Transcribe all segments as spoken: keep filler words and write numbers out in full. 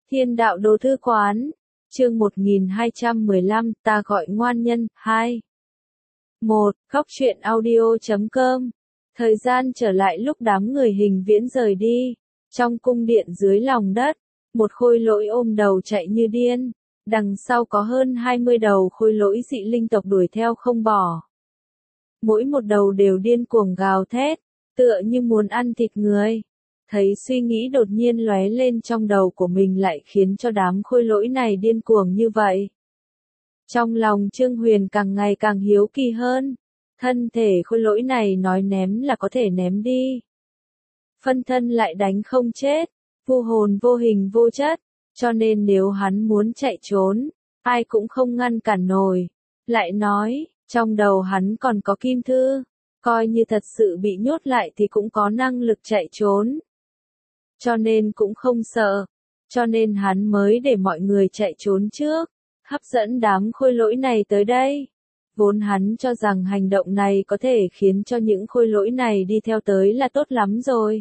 Thiên đạo đồ thư quán, chương một nghìn hai trăm mười lăm, ta gọi ngoan nhân, hai. một. Góc truyện audio.com. Thời gian trở lại lúc đám người Hình Viễn rời đi. Trong cung điện dưới lòng đất, một khôi lỗi ôm đầu chạy như điên. Đằng sau có hơn hai mươi đầu khôi lỗi dị linh tộc đuổi theo không bỏ. Mỗi một đầu đều điên cuồng gào thét, tựa như muốn ăn thịt người. Thấy suy nghĩ đột nhiên lóe lên trong đầu của mình lại khiến cho đám khôi lỗi này điên cuồng như vậy. Trong lòng Trương Huyền càng ngày càng hiếu kỳ hơn. Thân thể khôi lỗi này nói ném là có thể ném đi. Phân thân lại đánh không chết, vô hồn vô hình vô chất, cho nên nếu hắn muốn chạy trốn, ai cũng không ngăn cản nổi. Lại nói, trong đầu hắn còn có kim thư, coi như thật sự bị nhốt lại thì cũng có năng lực chạy trốn. Cho nên cũng không sợ, cho nên hắn mới để mọi người chạy trốn trước, hấp dẫn đám khôi lỗi này tới đây. Vốn hắn cho rằng hành động này có thể khiến cho những khôi lỗi này đi theo tới là tốt lắm rồi.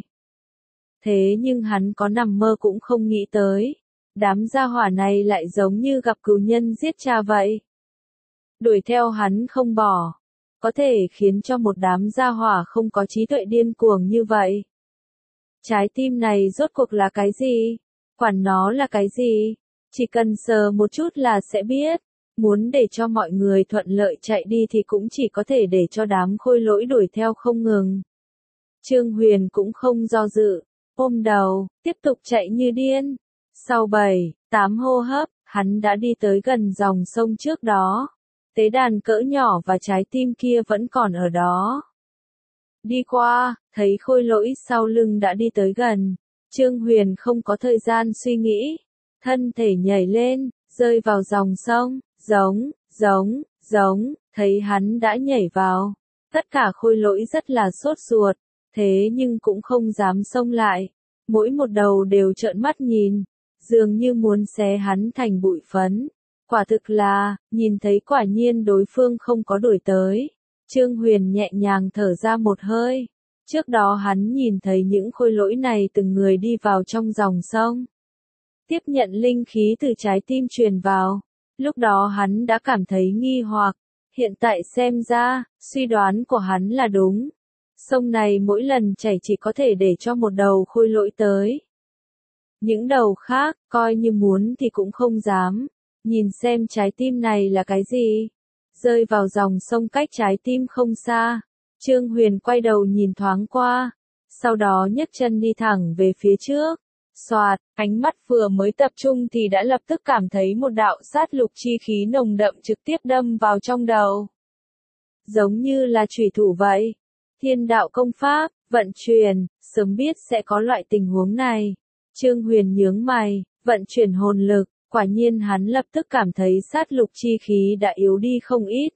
Thế nhưng hắn có nằm mơ cũng không nghĩ tới, đám gia hỏa này lại giống như gặp cừu nhân giết cha vậy. Đuổi theo hắn không bỏ, có thể khiến cho một đám gia hỏa không có trí tuệ điên cuồng như vậy. Trái tim này rốt cuộc là cái gì? Quản nó là cái gì? Chỉ cần sờ một chút là sẽ biết. Muốn để cho mọi người thuận lợi chạy đi thì cũng chỉ có thể để cho đám khôi lỗi đuổi theo không ngừng. Trương Huyền cũng không do dự, ôm đầu, tiếp tục chạy như điên. Sau bảy, tám hô hấp, hắn đã đi tới gần dòng sông trước đó. Tế đàn cỡ nhỏ và trái tim kia vẫn còn ở đó. Đi qua, thấy khôi lỗi sau lưng đã đi tới gần. Trương Huyền không có thời gian suy nghĩ. Thân thể nhảy lên, rơi vào dòng sông, giống, giống, giống, thấy hắn đã nhảy vào. Tất cả khôi lỗi rất là sốt ruột, thế nhưng cũng không dám xông lại. Mỗi một đầu đều trợn mắt nhìn, dường như muốn xé hắn thành bụi phấn. Quả thực là, nhìn thấy quả nhiên đối phương không có đuổi tới. Trương Huyền nhẹ nhàng thở ra một hơi. Trước đó hắn nhìn thấy những khôi lỗi này từng người đi vào trong dòng sông. Tiếp nhận linh khí từ trái tim truyền vào. Lúc đó hắn đã cảm thấy nghi hoặc. Hiện tại xem ra, suy đoán của hắn là đúng. Sông này mỗi lần chảy chỉ có thể để cho một đầu khôi lỗi tới. Những đầu khác, coi như muốn thì cũng không dám. Nhìn xem trái tim này là cái gì? Rơi vào dòng sông cách trái tim không xa. Trương Huyền quay đầu nhìn thoáng qua. Sau đó nhấc chân đi thẳng về phía trước. Xoạt, ánh mắt vừa mới tập trung thì đã lập tức cảm thấy một đạo sát lục chi khí nồng đậm trực tiếp đâm vào trong đầu. Giống như là chủy thủ vậy. Thiên đạo công pháp, vận chuyển, sớm biết sẽ có loại tình huống này. Trương Huyền nhướng mày, vận chuyển hồn lực. Quả nhiên hắn lập tức cảm thấy sát lục chi khí đã yếu đi không ít.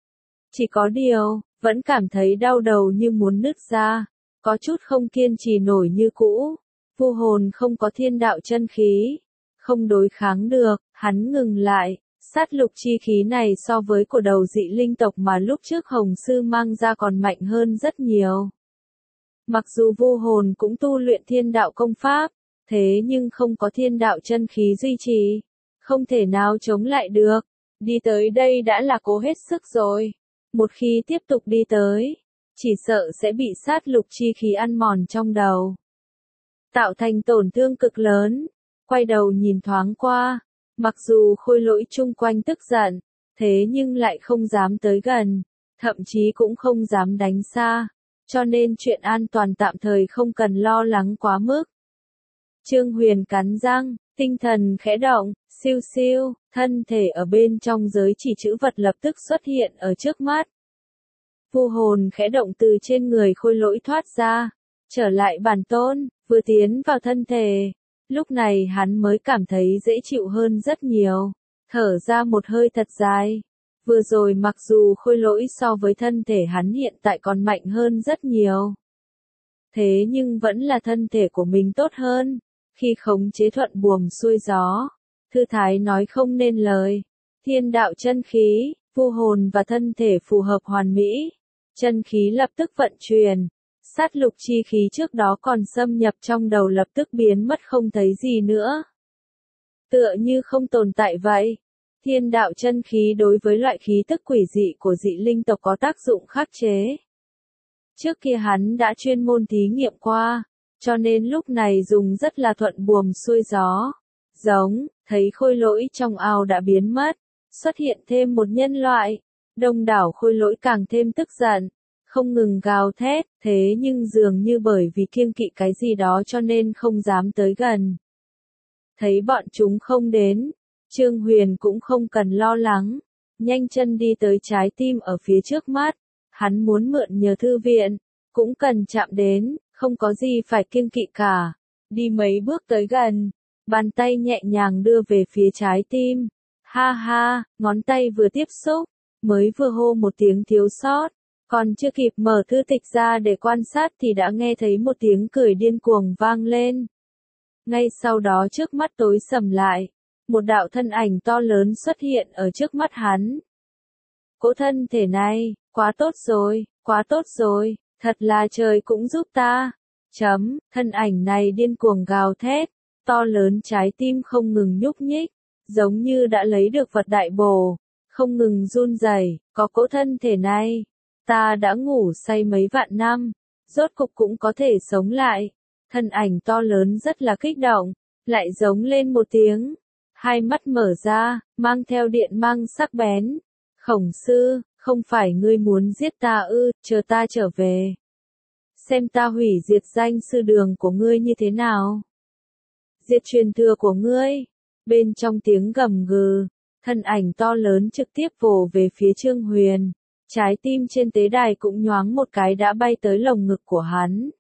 Chỉ có điều, vẫn cảm thấy đau đầu như muốn nứt ra, có chút không kiên trì nổi như cũ. Vô hồn không có thiên đạo chân khí, không đối kháng được, hắn ngừng lại. Sát lục chi khí này so với của đầu dị linh tộc mà lúc trước Hồng Sư mang ra còn mạnh hơn rất nhiều. Mặc dù vô hồn cũng tu luyện thiên đạo công pháp, thế nhưng không có thiên đạo chân khí duy trì, không thể nào chống lại được. Đi tới đây đã là cố hết sức rồi. Một khi tiếp tục đi tới, chỉ sợ sẽ bị sát lục chi khí ăn mòn trong đầu, tạo thành tổn thương cực lớn. Quay đầu nhìn thoáng qua, mặc dù khôi lỗi chung quanh tức giận, thế nhưng lại không dám tới gần, thậm chí cũng không dám đánh xa, cho nên chuyện an toàn tạm thời không cần lo lắng quá mức. Trương Huyền cắn răng, tinh thần khẽ động, siêu siêu, thân thể ở bên trong giới chỉ chữ vật lập tức xuất hiện ở trước mắt. Vô hồn khẽ động từ trên người khôi lỗi thoát ra, trở lại bản tôn, vừa tiến vào thân thể. Lúc này hắn mới cảm thấy dễ chịu hơn rất nhiều, thở ra một hơi thật dài. Vừa rồi mặc dù khôi lỗi so với thân thể hắn hiện tại còn mạnh hơn rất nhiều. Thế nhưng vẫn là thân thể của mình tốt hơn. Khi khống chế thuận buồm xuôi gió, thư thái nói không nên lời. Thiên đạo chân khí, vô hồn và thân thể phù hợp hoàn mỹ. Chân khí lập tức vận chuyển. Sát lục chi khí trước đó còn xâm nhập trong đầu lập tức biến mất không thấy gì nữa. tựa như không tồn tại vậy. Thiên đạo chân khí đối với loại khí tức quỷ dị của dị linh tộc có tác dụng khắc chế. Trước kia hắn đã chuyên môn thí nghiệm qua, cho nên lúc này dùng rất là thuận buồm xuôi gió. Giống, thấy khôi lỗi trong ao đã biến mất, xuất hiện thêm một nhân loại. Đông đảo khôi lỗi càng thêm tức giận, không ngừng gào thét, thế nhưng dường như bởi vì kiêng kỵ cái gì đó cho nên không dám tới gần. Thấy bọn chúng không đến, Trương Huyền cũng không cần lo lắng, nhanh chân đi tới trái tim ở phía trước mắt. Hắn muốn mượn nhờ thư viện, cũng cần chạm đến, không có gì phải kiêng kỵ cả. Đi mấy bước tới gần, bàn tay nhẹ nhàng đưa về phía trái tim. Ha ha, ngón tay vừa tiếp xúc, mới vừa hô một tiếng thiếu sót, còn chưa kịp mở thư tịch ra để quan sát thì đã nghe thấy một tiếng cười điên cuồng vang lên. Ngay sau đó trước mắt tối sầm lại, một đạo thân ảnh to lớn xuất hiện ở trước mắt hắn. Cỗ thân thể này, quá tốt rồi, quá tốt rồi, thật là trời cũng giúp ta. Chấm, thân ảnh này điên cuồng gào thét, to lớn trái tim không ngừng nhúc nhích, giống như đã lấy được vật đại bổ, không ngừng run rẩy. Có cỗ thân thể này, ta đã ngủ say mấy vạn năm, rốt cục cũng có thể sống lại. Thân ảnh to lớn rất là kích động, lại giống lên một tiếng, hai mắt mở ra, mang theo điện mang sắc bén. Khổng sư, không phải ngươi muốn giết ta ư, chờ ta trở về. Xem ta hủy diệt danh sư đường của ngươi như thế nào. Diệt truyền thừa của ngươi. Bên trong tiếng gầm gừ, thân ảnh to lớn trực tiếp vồ về phía Trương Huyền. Trái tim trên tế đài cũng nhoáng một cái đã bay tới lồng ngực của hắn.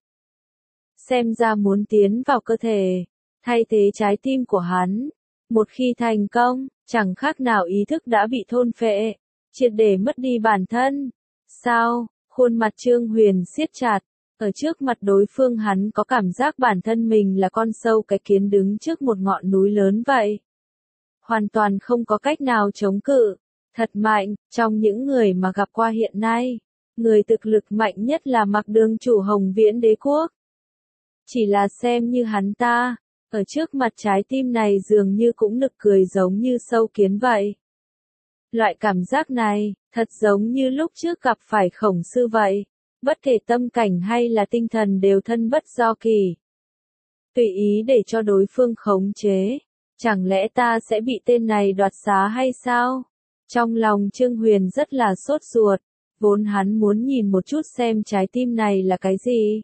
Xem ra muốn tiến vào cơ thể, thay thế trái tim của hắn. Một khi thành công, chẳng khác nào ý thức đã bị thôn phệ, triệt để mất đi bản thân. Sao? Khuôn mặt Trương Huyền siết chặt, ở trước mặt đối phương hắn có cảm giác bản thân mình là con sâu cái kiến đứng trước một ngọn núi lớn vậy. Hoàn toàn không có cách nào chống cự, thật mạnh, trong những người mà gặp qua hiện nay, người thực lực mạnh nhất là Mặc Đường chủ Hồng Viễn Đế Quốc. Chỉ là xem như hắn ta, ở trước mặt trái tim này dường như cũng nực cười giống như sâu kiến vậy. Loại cảm giác này, thật giống như lúc trước gặp phải Khổng sư vậy, bất kể tâm cảnh hay là tinh thần đều thân bất do kỳ. Tùy ý để cho đối phương khống chế, chẳng lẽ ta sẽ bị tên này đoạt xá hay sao? Trong lòng Trương Huyền rất là sốt ruột, vốn hắn muốn nhìn một chút xem trái tim này là cái gì.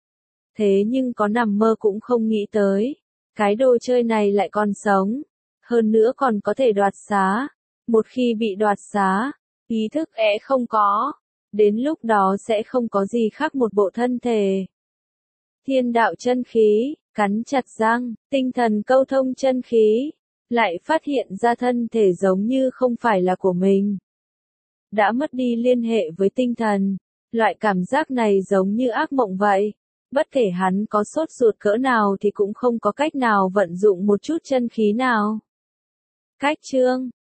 Thế nhưng có nằm mơ cũng không nghĩ tới, cái đồ chơi này lại còn sống, hơn nữa còn có thể đoạt xá. Một khi bị đoạt xá, ý thức é không có, đến lúc đó sẽ không có gì khác một bộ thân thể. Thiên đạo chân khí, cắn chặt răng, tinh thần câu thông chân khí, lại phát hiện ra thân thể giống như không phải là của mình. Đã mất đi liên hệ với tinh thần, loại cảm giác này giống như ác mộng vậy. Bất kể hắn có sốt ruột cỡ nào thì cũng không có cách nào vận dụng một chút chân khí nào. Cách chương